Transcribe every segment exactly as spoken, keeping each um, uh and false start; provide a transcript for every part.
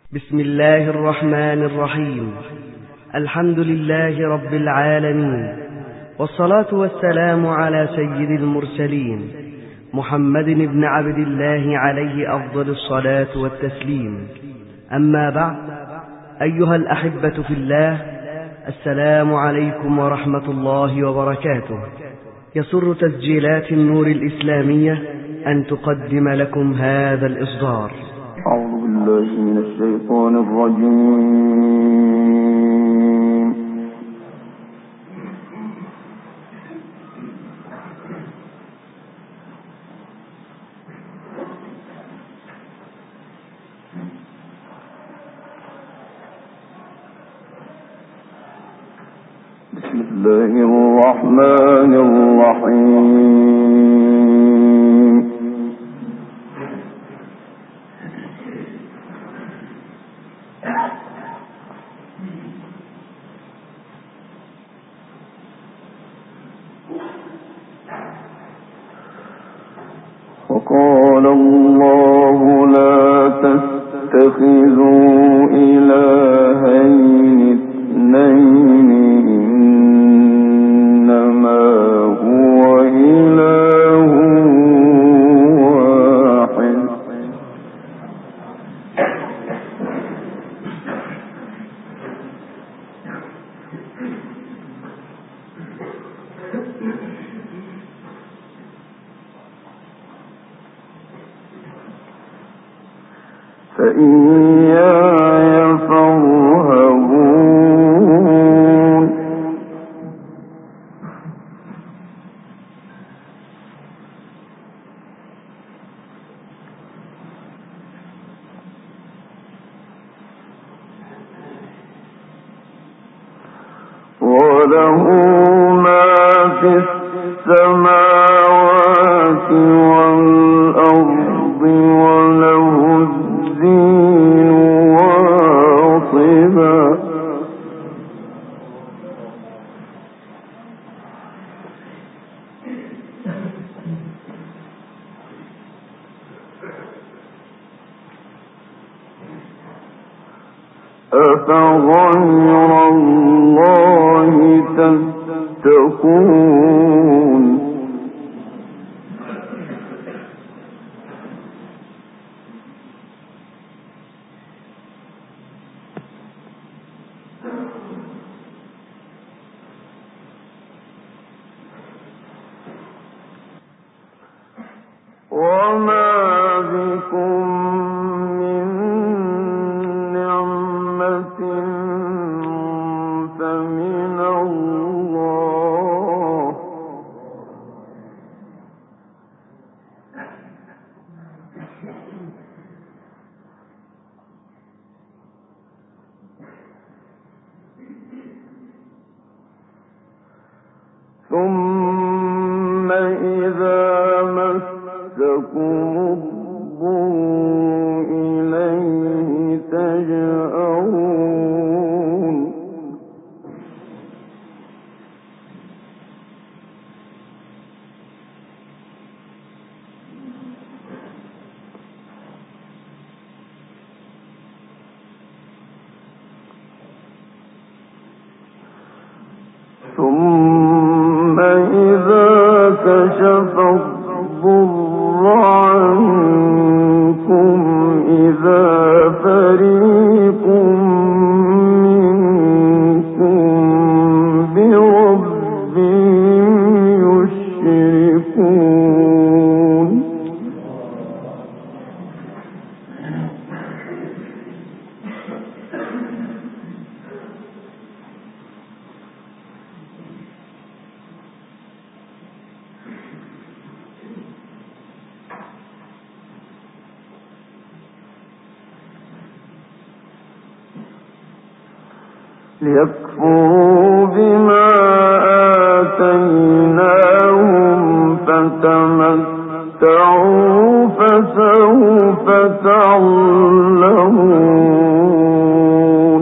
بسم الله الرحمن الرحيم. الحمد لله رب العالمين، والصلاة والسلام على سيد المرسلين محمد بن عبد الله عليه أفضل الصلاة والتسليم. أما بعد، أيها الأحبة في الله، السلام عليكم ورحمة الله وبركاته. يسر تسجيلات النور الإسلامية أن تقدم لكم هذا الإصدار. أعوذ بالله من الشيطان الرجيم. بسم الله الرحمن الرحيم. وقال الله لا تتخذوا إلهين اثنين إنما هو إله واحد فإياي فارهبون. وله ما في السماوات والأرض وله الدين واصبا. أفغير الله تتقون. وما بكم من نعمة فمن الله، ثم إذا مسكم الضر إليه تجأرون. ثم إذا كشف الضر عنكم إذا فريق منكم بربهم يشركون. ليكفروا بما آتيناهم فتمتعوا فسوف تعلمون.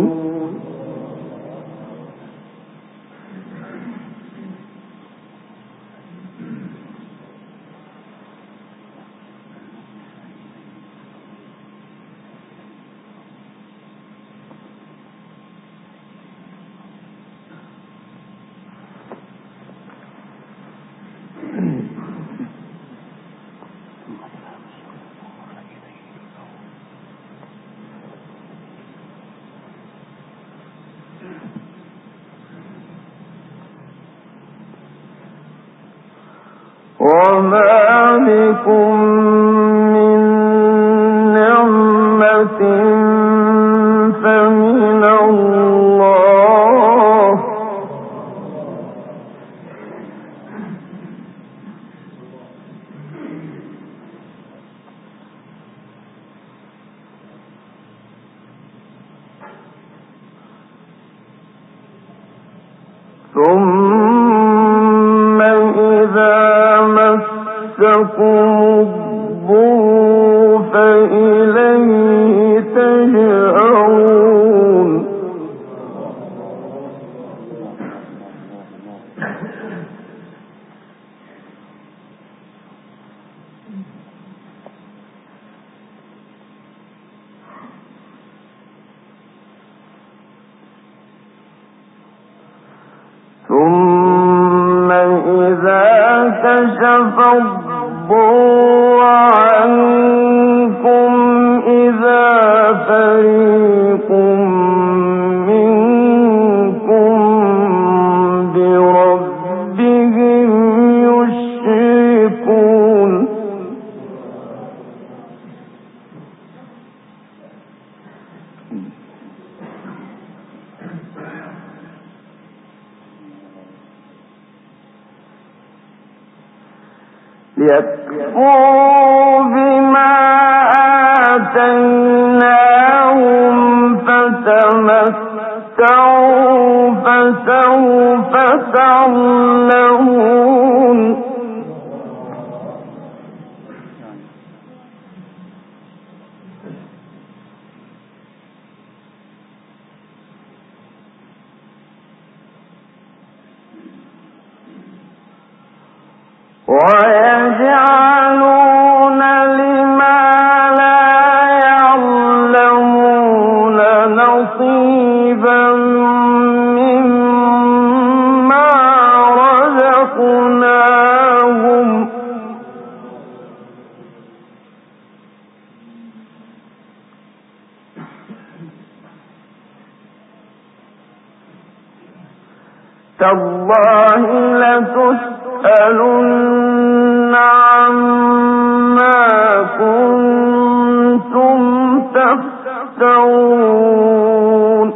وما بكم من نعمة فمن الله ثم إذا مسكم الضر فإليه تجأرون ثم إذا كشف الضر عنكم إذا فريق منكم بربهم يشركون ليكفروا بما آتيناهم فتمتعوا فسوف تعلمون ويجعلون لما لا يعلمون نصيبا مما رزقناهم تالله لتسألن عما كنتم تفترون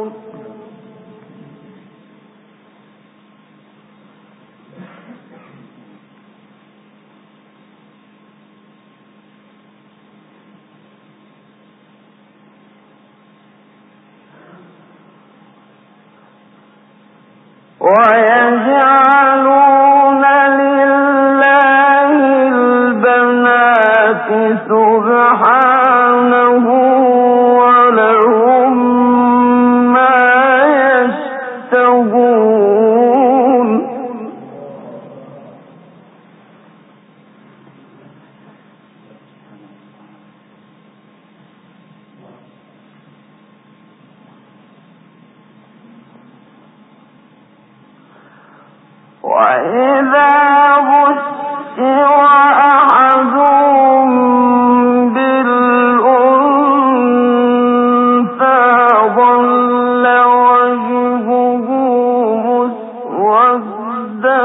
ويجعلون لله البنات سبحانه ولهم ما يشتهون وإذا بشر أحدهم بالأنثى ظل وجهه مسودا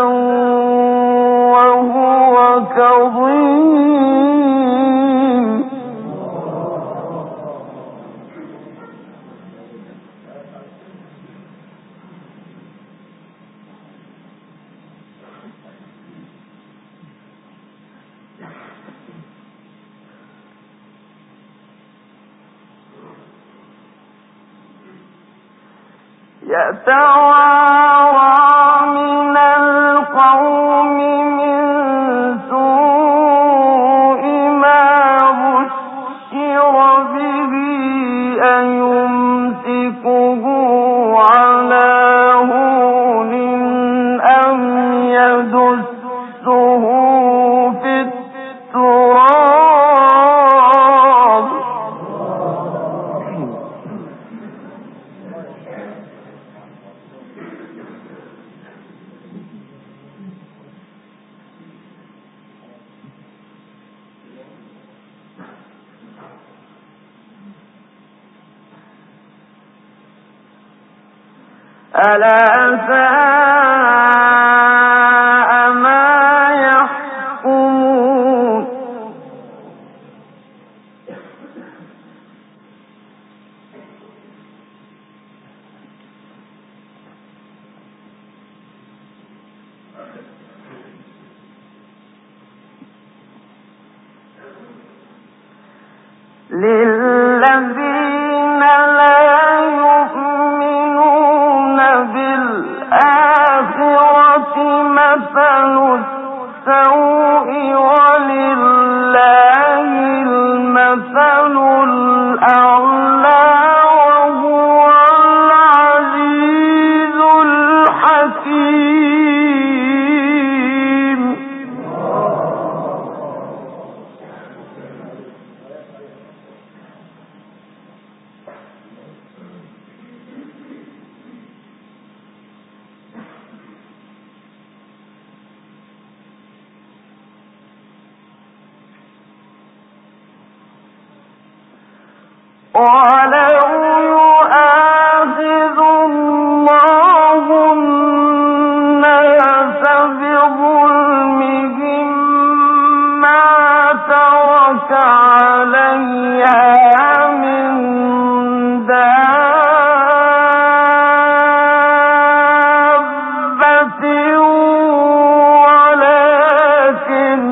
وهو كظيم يتوارى من القوم من سوء ما بشر به أيمسكه على هون أم يدسه في التراب ألا ساء ما يحكمون للذين لا يؤمنون بالآخرة مثل السوء ولله المثل الأعلى وهو العزيز الحكيم. ولو يؤاخذ الله الناس بظلمهم ما ترك عليها من دابة ولكن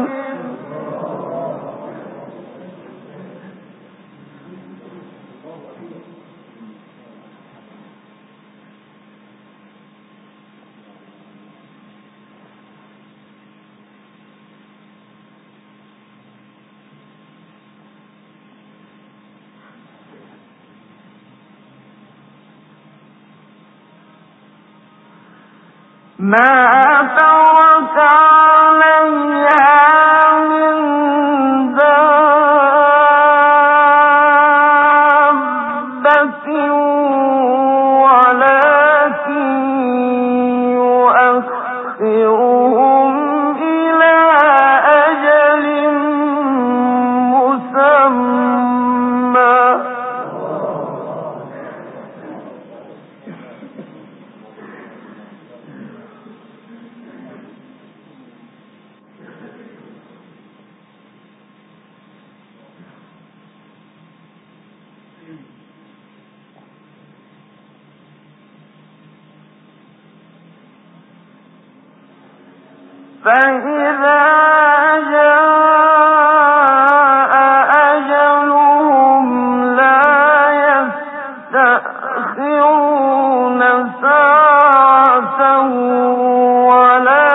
ما ترك عليها من دابة ولكن يؤخرهم إلى أجل مسمى. فإذا جاء أجلهم لا يستأخرون ساعة ولا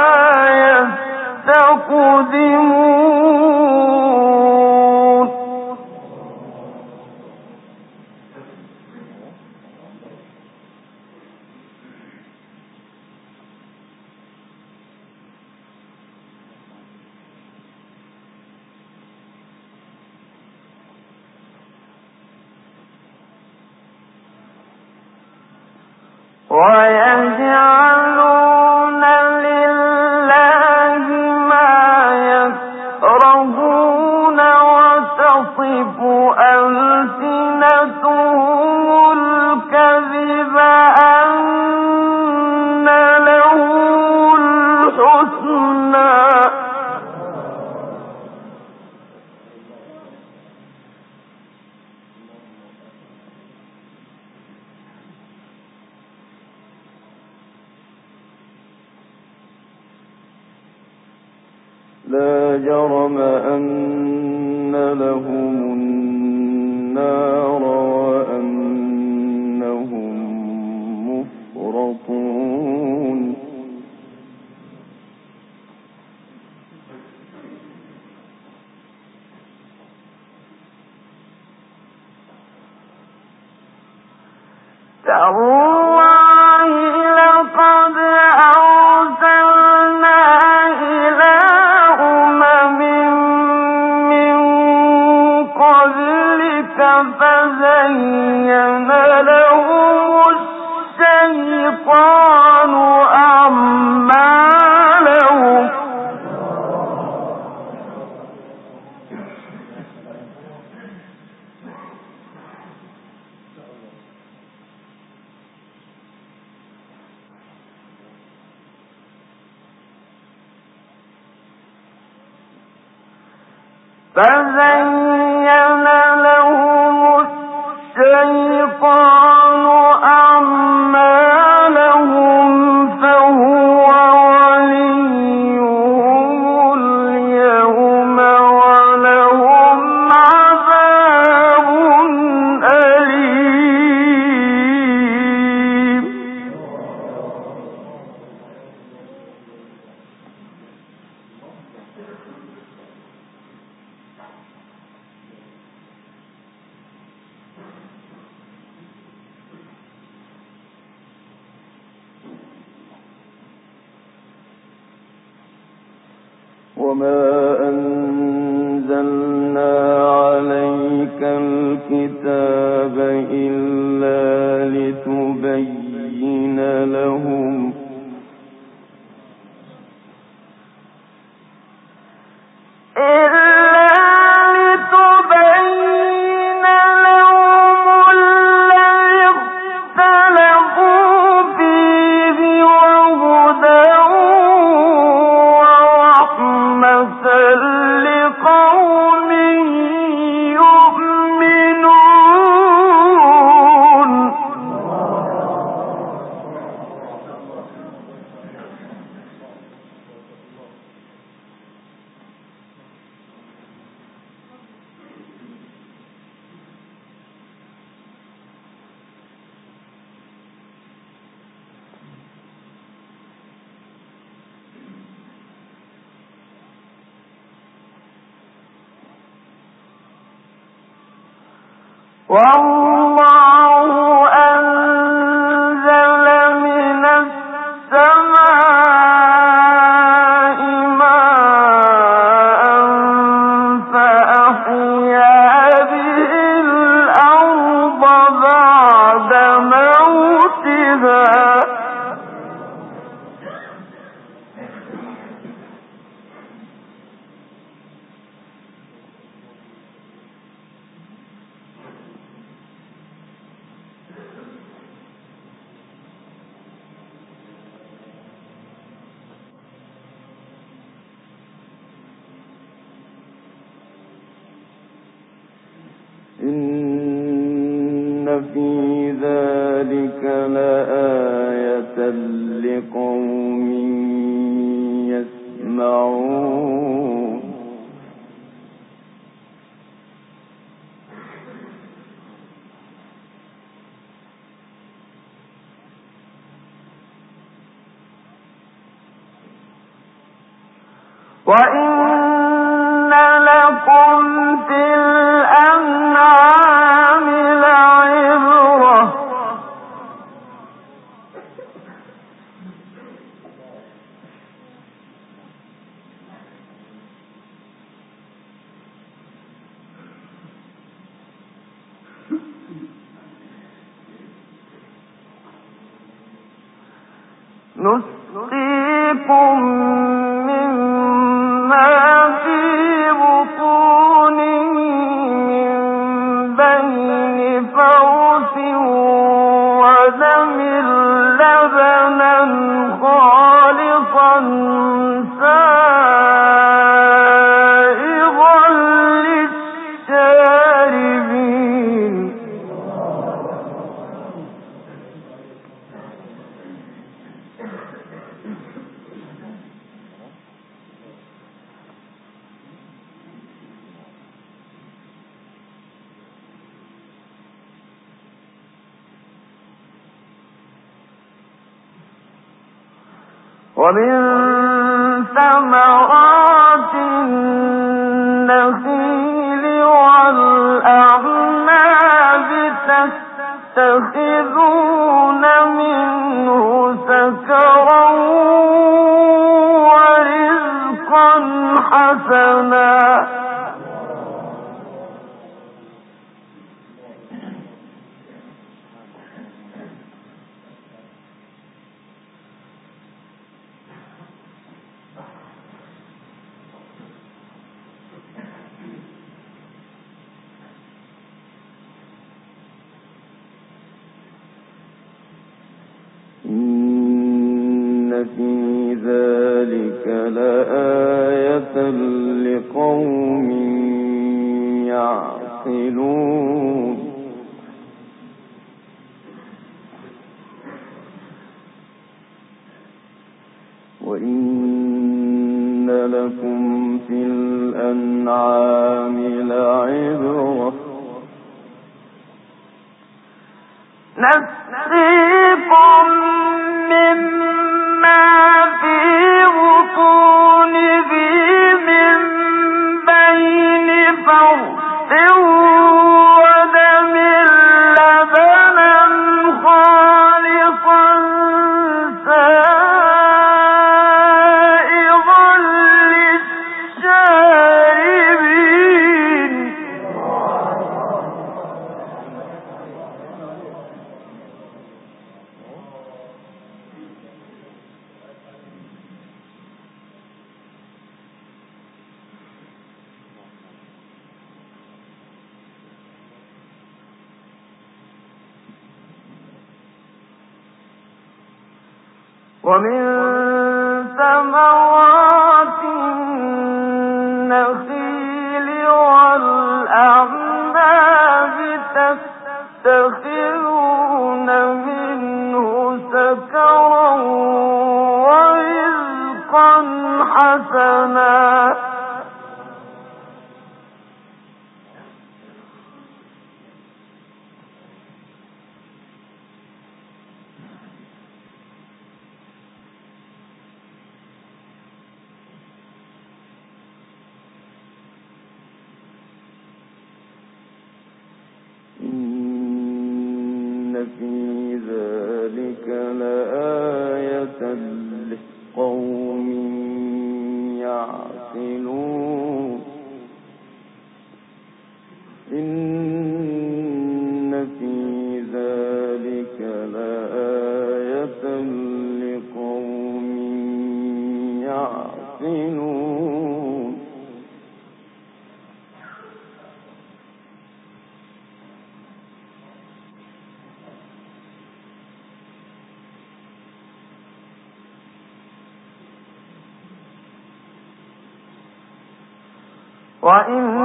يستقدمون. ويجعلون لله ما يكرهون وتصف ألسنتهم الكذب أن لهم الحسنى. لا جرم أن لهم النار وأنهم مفرطون. تالله لقد أرسلنا إلى أمم من قبلك فزين لهم الشيطان أعمالهم فزين لهم الشيطان أعمالهم فهو وليهم اليوم ولهم عذاب وما أنزلنا عليك الكتاب إلا لتبين لهم والله أنزل من السماء ماء فأحيا به الأرض بعد موتها إن في ذلك لآية لقوم يسمعون وإن لكم في الأنعام لعبرة نسقيكم مما في بطونه من بين فرث ودم لبنا خالصا سائغا للشاربين ومن ثمرات النخيل والأعناب تتخذون منه سكرا ورزقا حسنا إن في ذلك لآية لقوم يعقلون وإن لكم في الأنعام لعبرة نسقيكم مما في بطونه من بين فرث ودم لبنا خالصا سائغا ومن ثمرات النخيل والأعناب تتخذون منه سكرا ورزقا حسنا إن في ذلك لآية لقوم يعقلون إن في ذلك لآية لقوم يعقلون وإن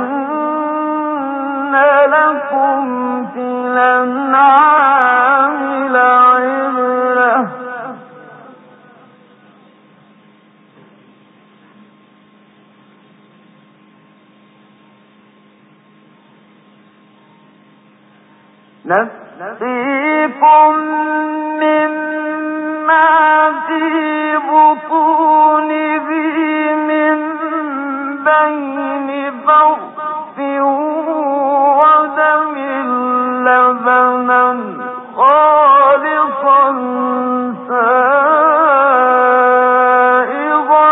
لكم في الأنعام لعبرة نسقيكم مما في بطونه من بين فرث ودم لبنا خالصا سائغا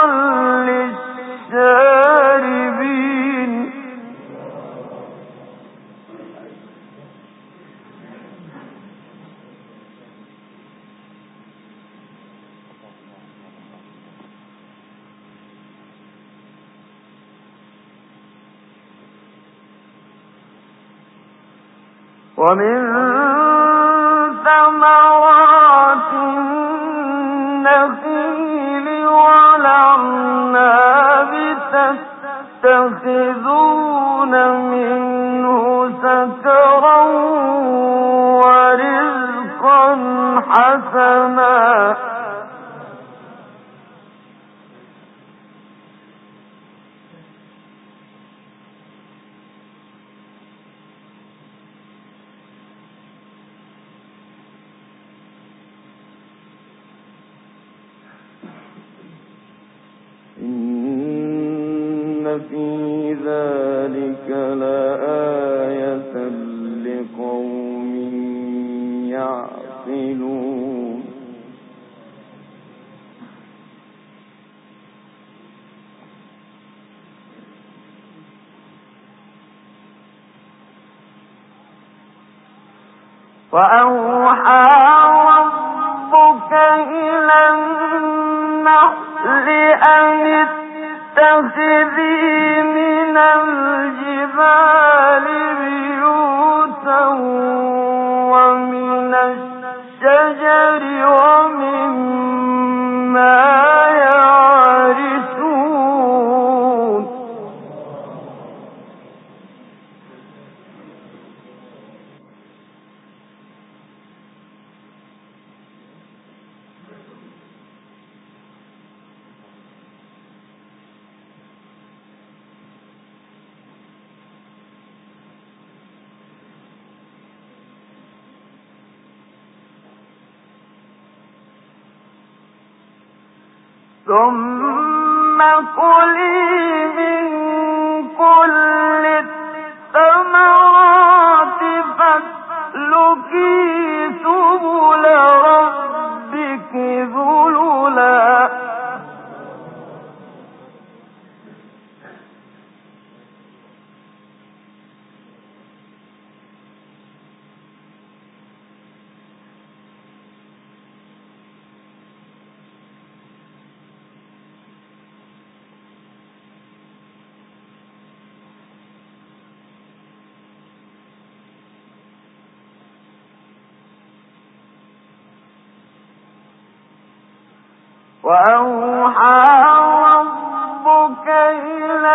للشاربين ومن ثمرات النخيل والأعناب تتخذون منه سكرا ورزقا حسنا إن في ذلك لآية لقوم يعقلون وأوحى ربك إلى النحل أن اتخذي من الجبال بيوتا ومن الشجر ومما يعرشون ثم كلي من كل الثمرات فاسلكي سبل ربك ذللا وأوحى ربك إلى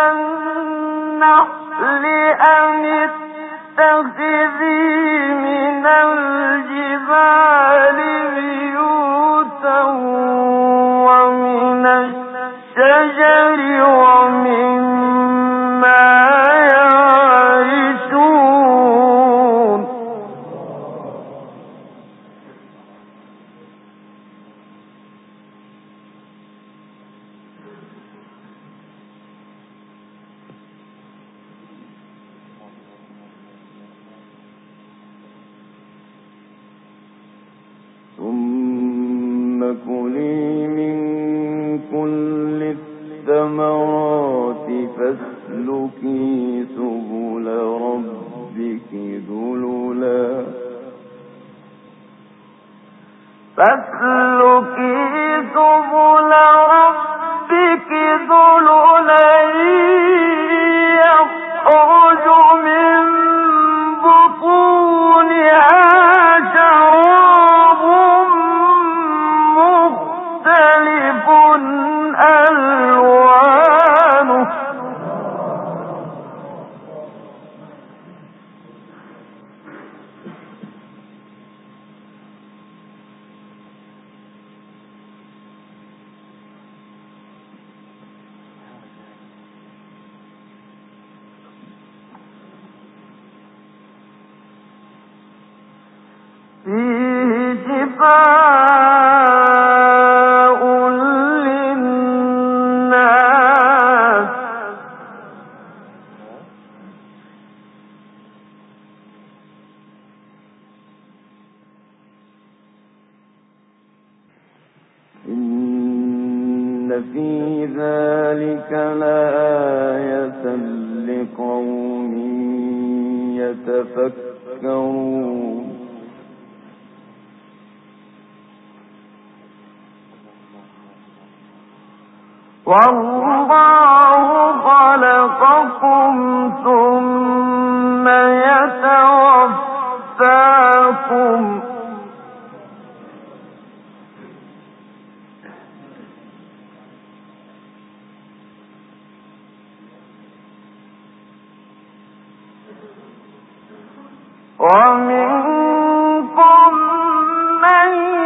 النحل أن اتخذي من الجبال بيوتا ومن الشجر ومما يعرشون ثم كلي من كل الثمرات فاسلكي سبل ربك ذللا فاسلكي سبل ربك ذللا يخرج من بطونها شراب مختلف ألوانه فيه شفاء للناس إن في ذلك لآية لقوم يتفكرون والله خلقكم ثم يتوفاكم ومنكم من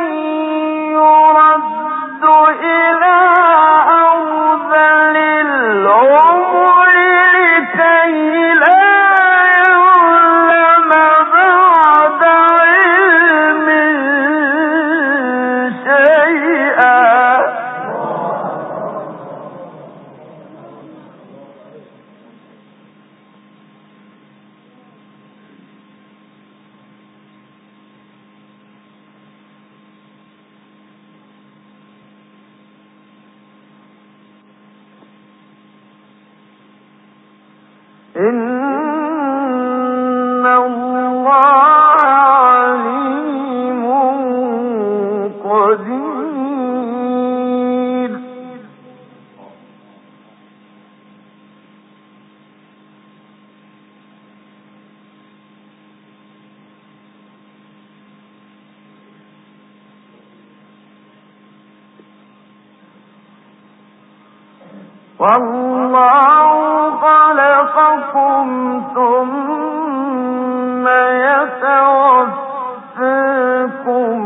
يرد إلى أرذل العمر لكي لا يعلم بعد علم شيئا إن الله عليم قدير والله خلقكم ثم يتوفاكم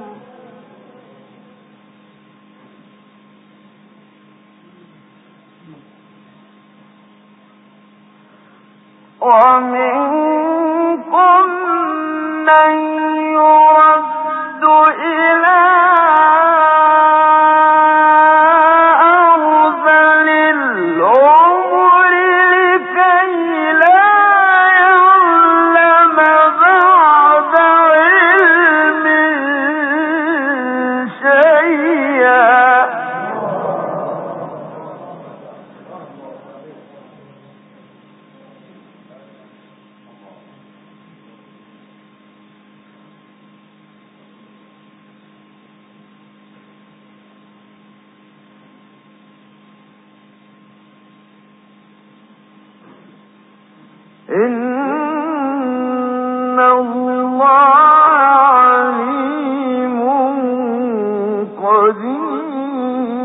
ومنكم من يرد إلى أرذل العمر لكي لا يعلم بعد علم شيئا إن الله عليم قدير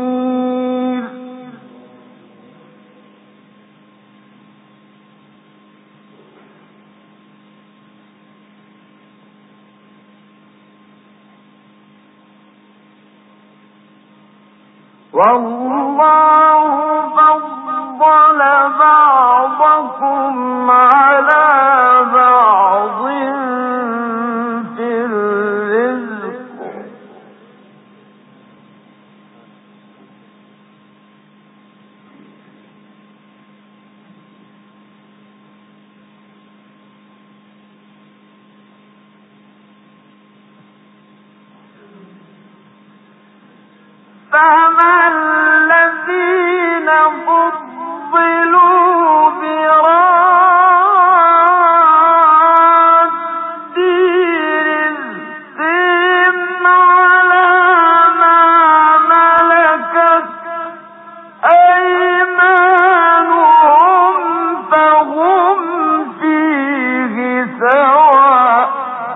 والله فضل بعضكم على بعض في الرزق فما الذين فضلوا براد رزقهم على ما ملكت أيمانهم فهم فيه سواء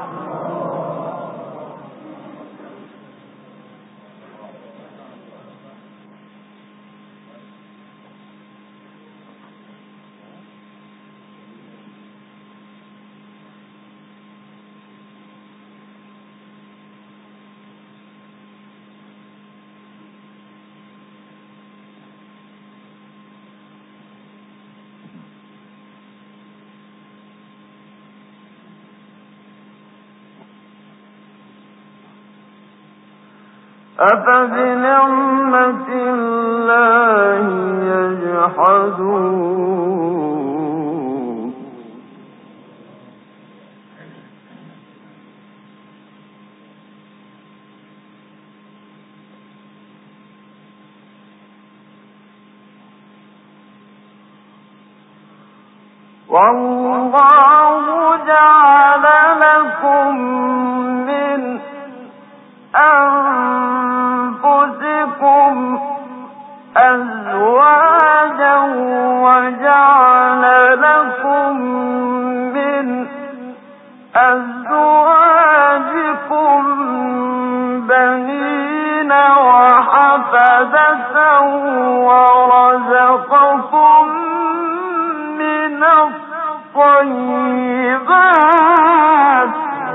أفبنعمة الله يجحدون والله جعل لكم من أنفسكم أزواجا وجعل لكم من أزواجكم بنين وحفدة ورزقكم من الطيبات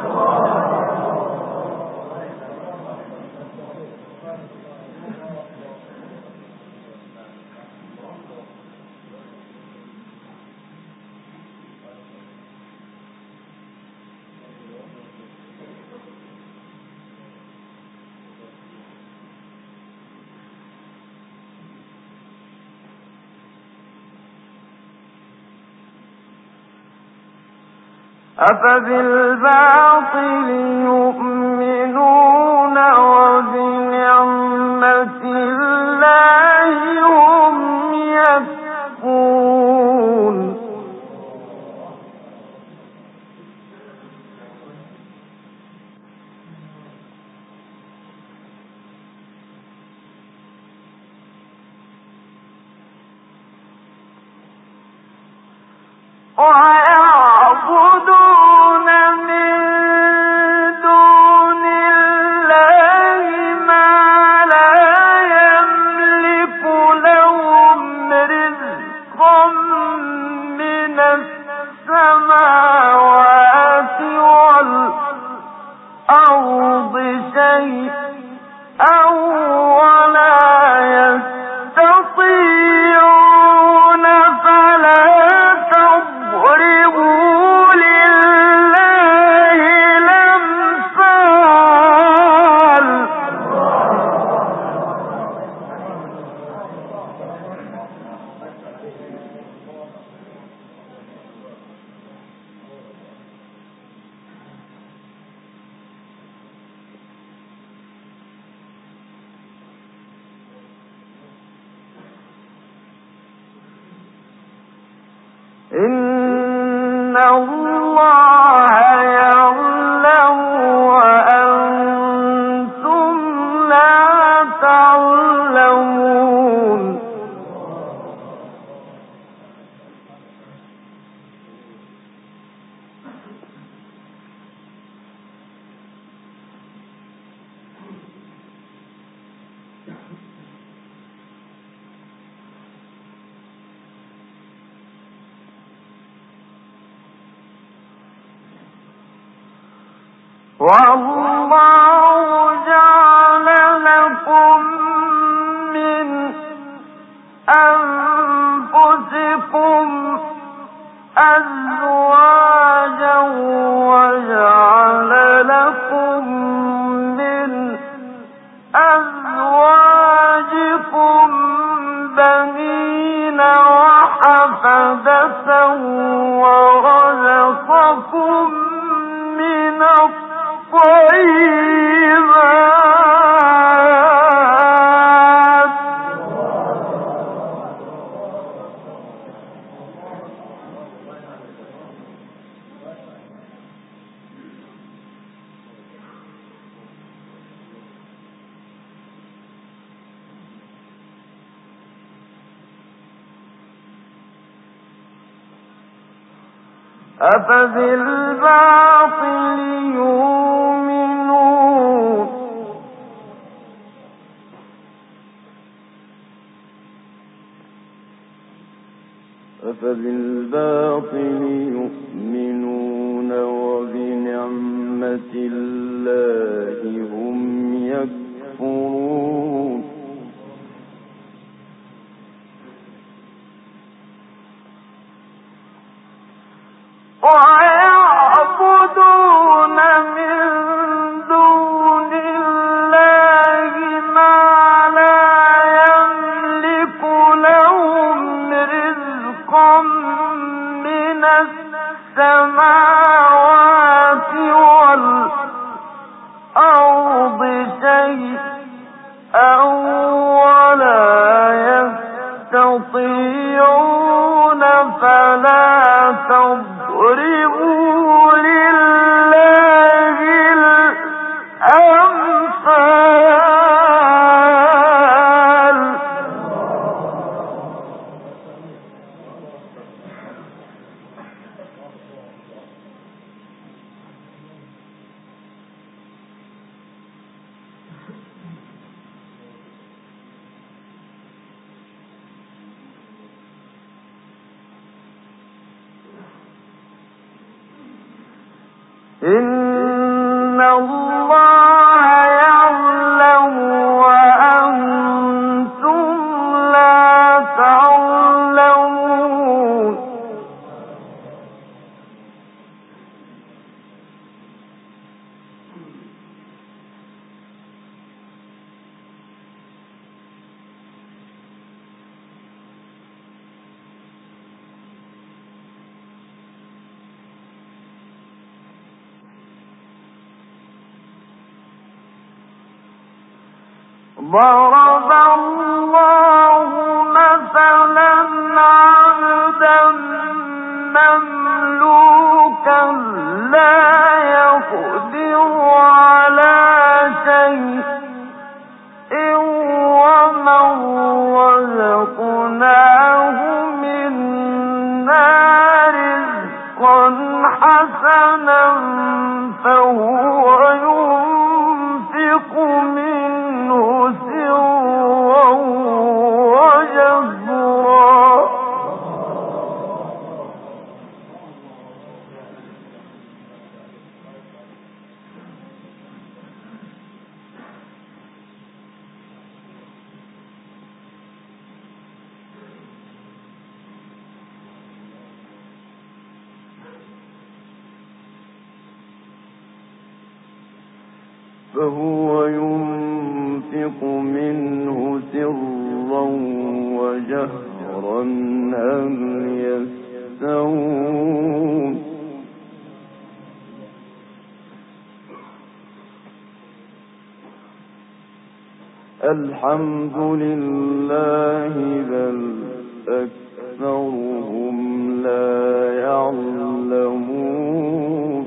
أفبالباطل يؤمنون وبنعمة الله هم يكفرون ويعبدون من دون الله ما لا يملك لهم رزقا من السماوات والأرض شيئا ولا يستطيعون فلا تضربوا لله الأمثال إن الله يعلم وأنتم لا تعلمون والله جعل لكم من رزقكم من الطيبات أفبالباطل يؤمنون أفبالباطل يؤمنون وبنعمة الله هم يكفرون ويعبدون من دون الله ما لا يملك لهم رزقا من السماوات والأرض شيئا ولا يستطيعون فلا تضربوا لله الأمثال إن الله يعلم وأنتم لا تعلمون ضرب الله مثلا عبدا مملوكا لا يقدر على شيء ومن رزقناه منا رزقا حسنا فهو ينفق منه سرا وجهرا فهو ينفق منه سرا وجهرا هل يستوون الحمد لله بل أكثرهم لا يعلمون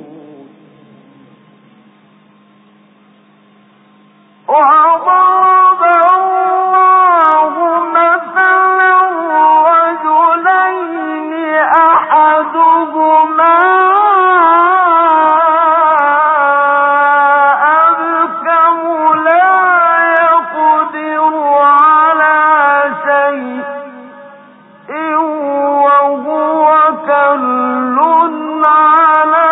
وضرب الله مثلا رجلين أحدهما أبكم لا يقدر على شيء وهو كل على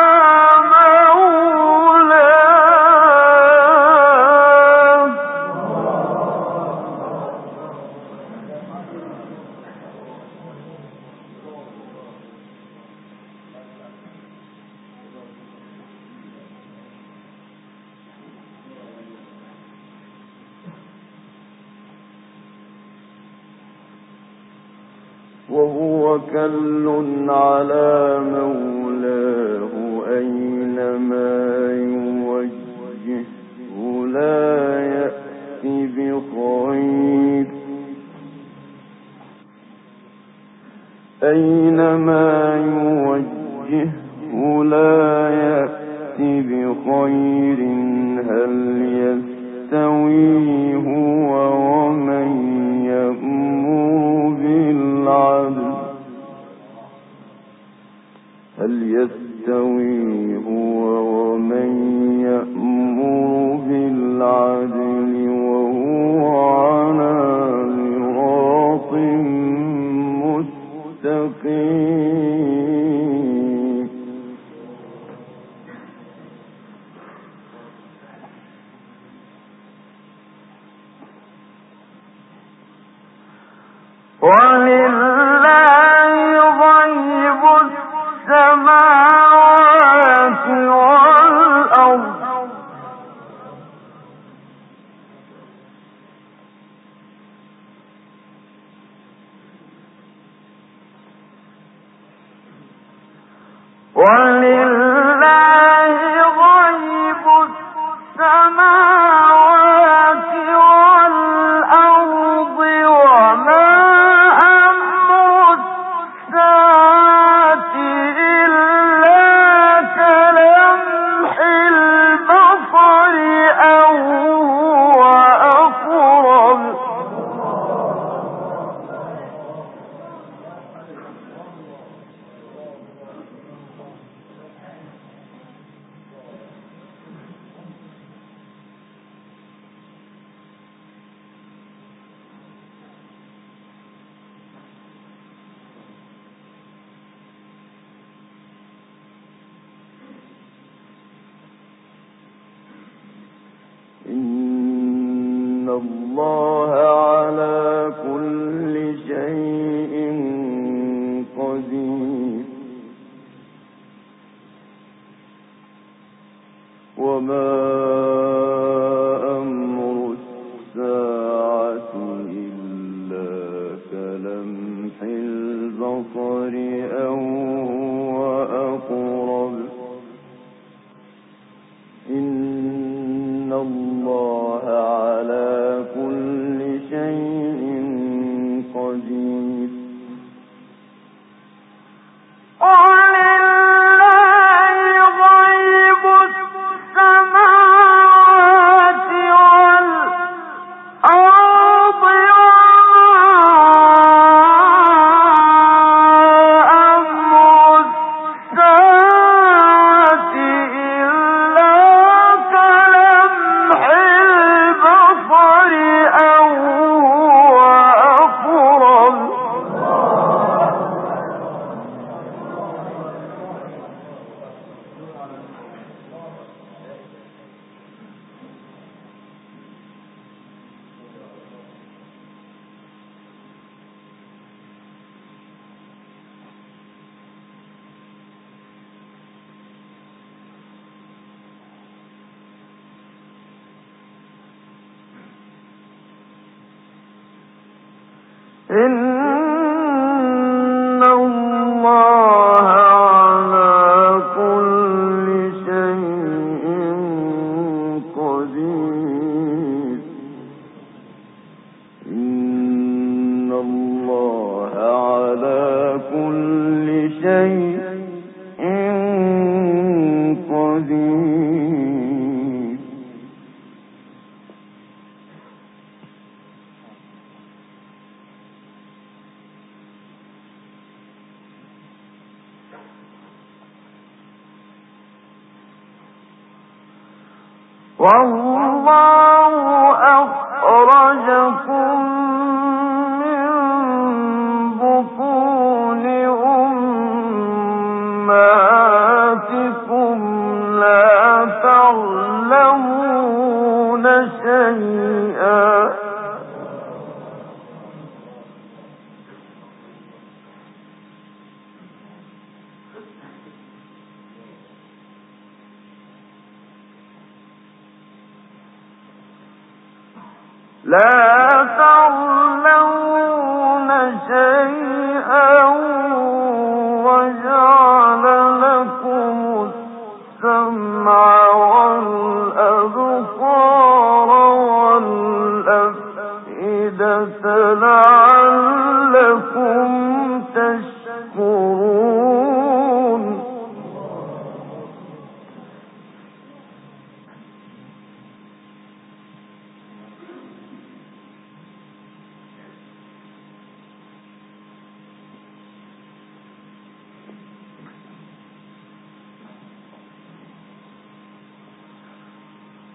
وهو كل على مولاه بخير هل يستوي هو ومن يأمر بالعدل هل يستوي هو ومن يأمر بالعدل وهو على صراط مستقيم. ولله غيب السماوات والأرض ولله غيب السماوات والأرض وما أمر الساعة إلا كلمح البصر أو هو أقرب إن الله على كل شيء قدير وما أمر الساعة إلا كلمح البصر أو هو أقرب إن الله على كل شيء قدير. ولله غيب السماوات والأرض وما أمر الساعة إلا كلمح البصر أو هو أقرب إن الله على كل شيء قدير إن الله على كل شيء قدير. والله أخرجكم من بطون أمهاتكم لا تعلمون شيئا لا تعلمون شيئا وجعل لكم السمع والأبصار والأفئدة لعلكم تشكرون.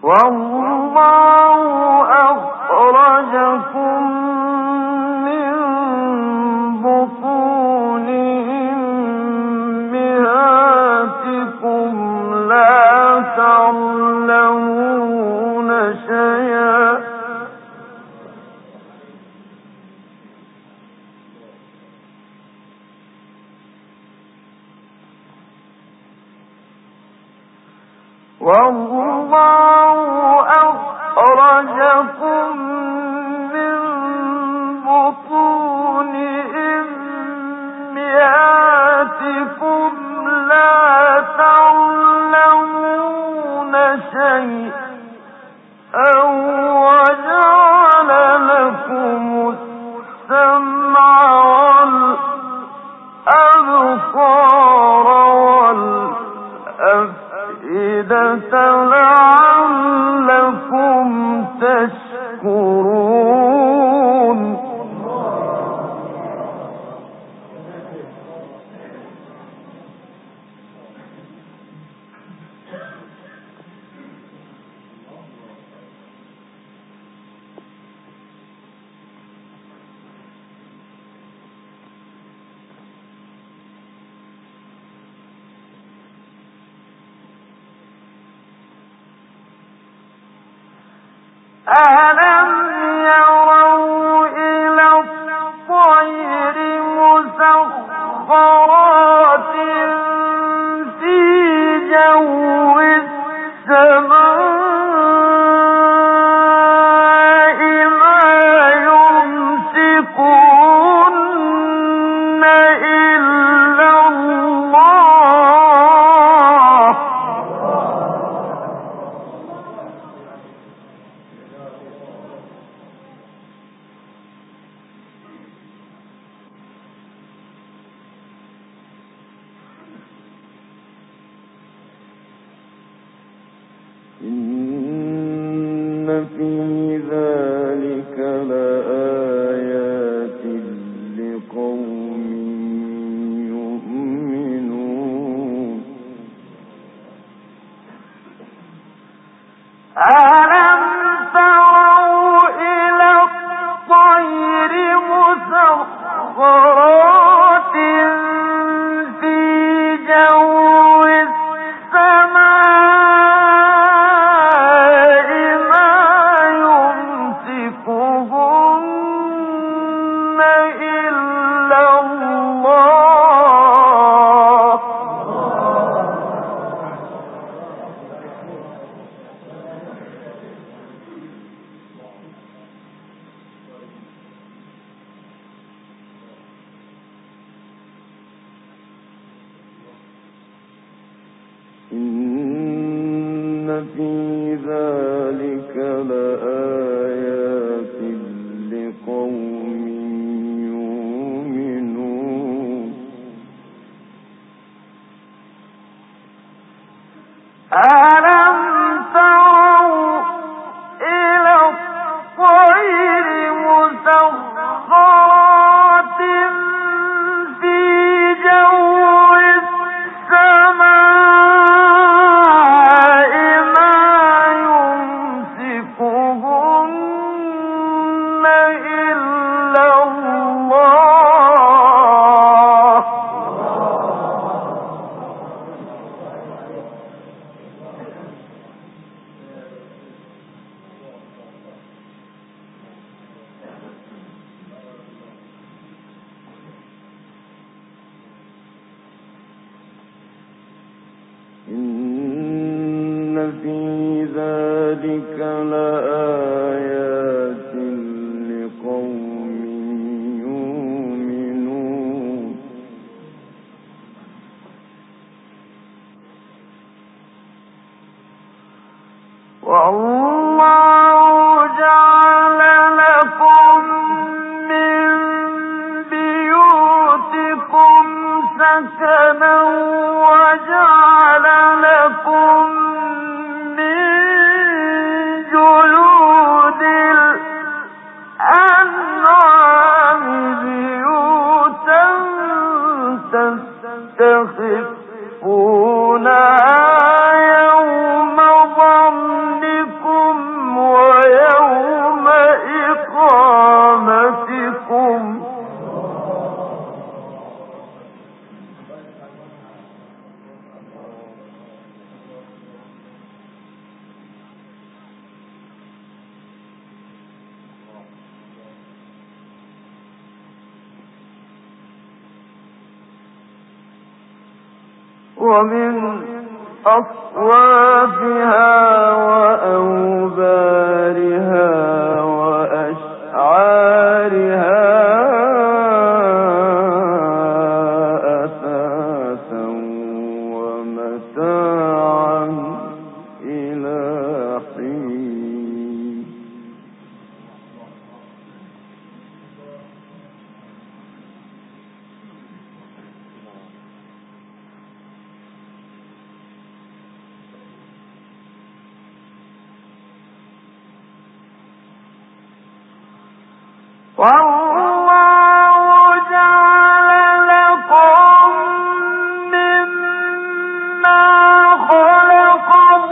تستخفونها يوم ظنكم ومن أصوافها وأوبارها وأشعارها أثاثا ومتاعا إلى حين. والله جعل لكم مما خلق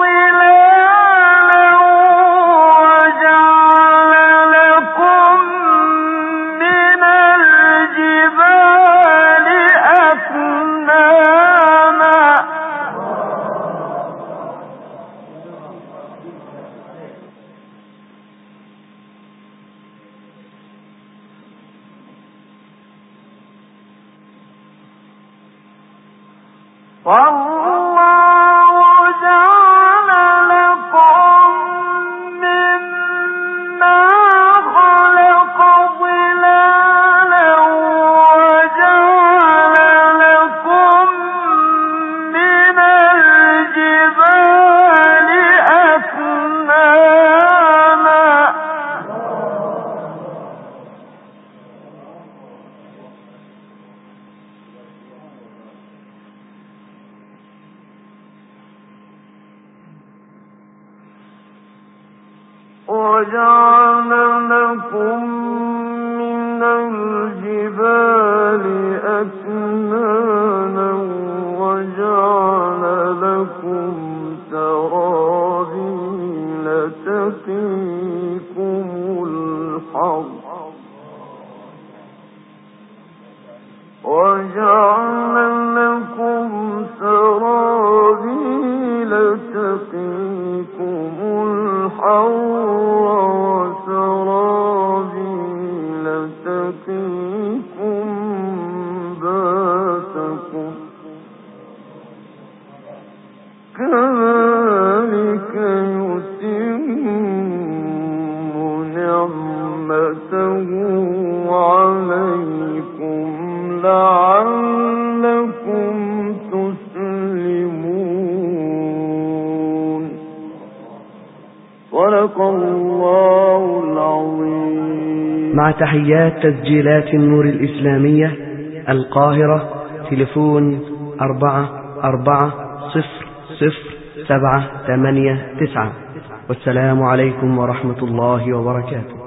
ظلالا وجعل لكم من الجبال أكنانا والله جعل لكم مما خلق ظلالا وجعل لكم من الجبال أكنانا وجعل لكم من الجبال أكنانا وجعل لكم سرابيل تقيكم الحر وجعل لكم سرابيل تقيكم الحر وسرابيل تقيكم باسكم كذلك يتم نعمته عليكم لعلكم تسلمون. صدق الله العظيم. مع تحيات تسجيلات النور الإسلامية القاهرة، تليفون أربعة أربعة صفر صفر سبعة ثمانية تسعة. والسلام عليكم ورحمة الله وبركاته.